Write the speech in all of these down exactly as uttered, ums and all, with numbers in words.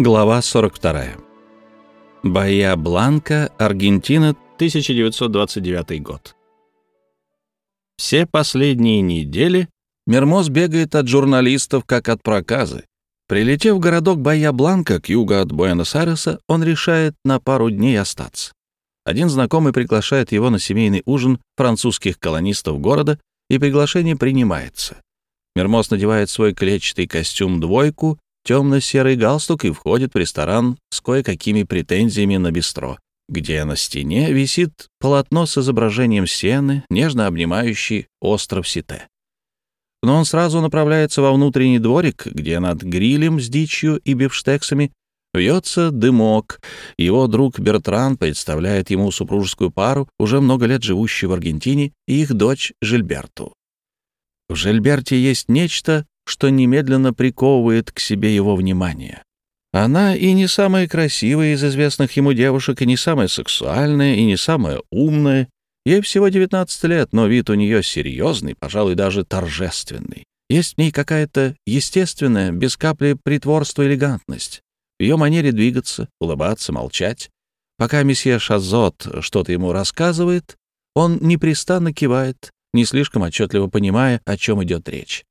Глава сорок вторая. Баия Бланка, Аргентина, тысяча девятьсот двадцать девятый год. Все последние недели Мермоз бегает от журналистов, как от проказы. Прилетев в городок Баия Бланка к югу от Буэнос-Айреса, он решает на пару дней остаться. Один знакомый приглашает его на семейный ужин французских колонистов города, и приглашение принимается. Мермоз надевает свой клетчатый костюм-двойку, темно-серый галстук и входит в ресторан с кое-какими претензиями на бистро, где на стене висит полотно с изображением сены, нежно обнимающей остров Сите. Но он сразу направляется во внутренний дворик, где над грилем с дичью и бифштексами вьется дымок. Его друг Бертран представляет ему супружескую пару, уже много лет живущую в Аргентине, и их дочь Жильберту. В Жильберте есть нечто, что немедленно приковывает к себе его внимание. Она и не самая красивая из известных ему девушек, и не самая сексуальная, и не самая умная. Ей всего девятнадцать лет, но вид у нее серьезный, пожалуй, даже торжественный. Есть в ней какая-то естественная, без капли притворства элегантность. В ее манере двигаться, улыбаться, молчать. Пока месье Шазот что-то ему рассказывает, он непрестанно кивает, не слишком отчетливо понимая, о чем идет речь.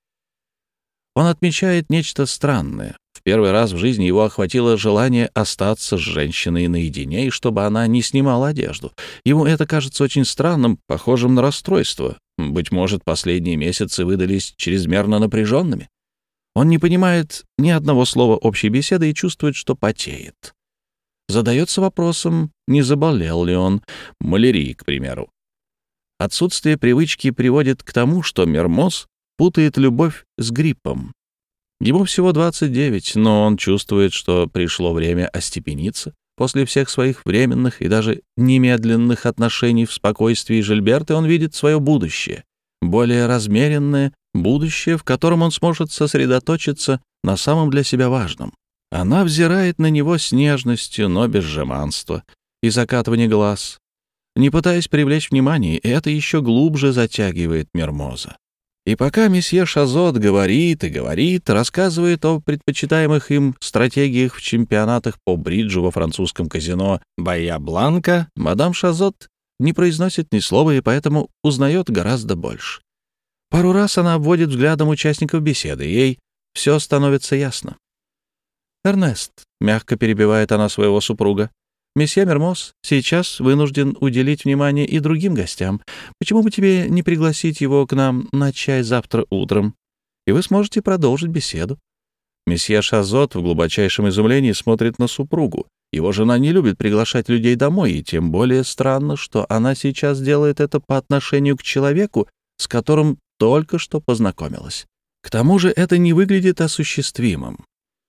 Он отмечает нечто странное. В первый раз в жизни его охватило желание остаться с женщиной наедине, и чтобы она не снимала одежду. Ему это кажется очень странным, похожим на расстройство. Быть может, последние месяцы выдались чрезмерно напряженными. Он не понимает ни одного слова общей беседы и чувствует, что потеет. Задается вопросом, не заболел ли он, малярией, к примеру. Отсутствие привычки приводит к тому, что Мермоз путает любовь с гриппом. Ему всего двадцать девять, но он чувствует, что пришло время остепениться. После всех своих временных и даже немедленных отношений в спокойствии Жильберты он видит свое будущее, более размеренное будущее, в котором он сможет сосредоточиться на самом для себя важном. Она взирает на него с нежностью, но без жеманства и закатывания глаз, не пытаясь привлечь внимание, и это еще глубже затягивает Мермоза. И пока месье Шазот говорит и говорит, рассказывает о предпочитаемых им стратегиях в чемпионатах по бриджу во французском казино Баия Бланка, мадам Шазот не произносит ни слова и поэтому узнает гораздо больше. Пару раз она обводит взглядом участников беседы, и ей все становится ясно. «Эрнест», — мягко перебивает она своего супруга, «месье Мермоз сейчас вынужден уделить внимание и другим гостям. Почему бы тебе не пригласить его к нам на чай завтра утром, и вы сможете продолжить беседу?» Месье Шазот в глубочайшем изумлении смотрит на супругу. Его жена не любит приглашать людей домой, и тем более странно, что она сейчас делает это по отношению к человеку, с которым только что познакомилась. К тому же это не выглядит осуществимым.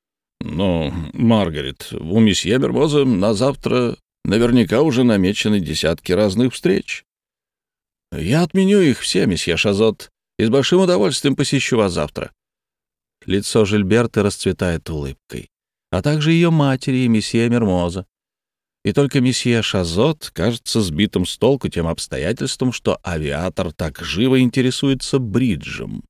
«Ну, Маргарет, у месье Мермоза на завтра наверняка уже намечены десятки разных встреч. Я отменю их все, месье Шазот, и с большим удовольствием посещу вас завтра». Лицо Жильберты расцветает улыбкой, а также ее матери и месье Мермоза. И только месье Шазот кажется сбитым с толку тем обстоятельством, что авиатор так живо интересуется бриджем.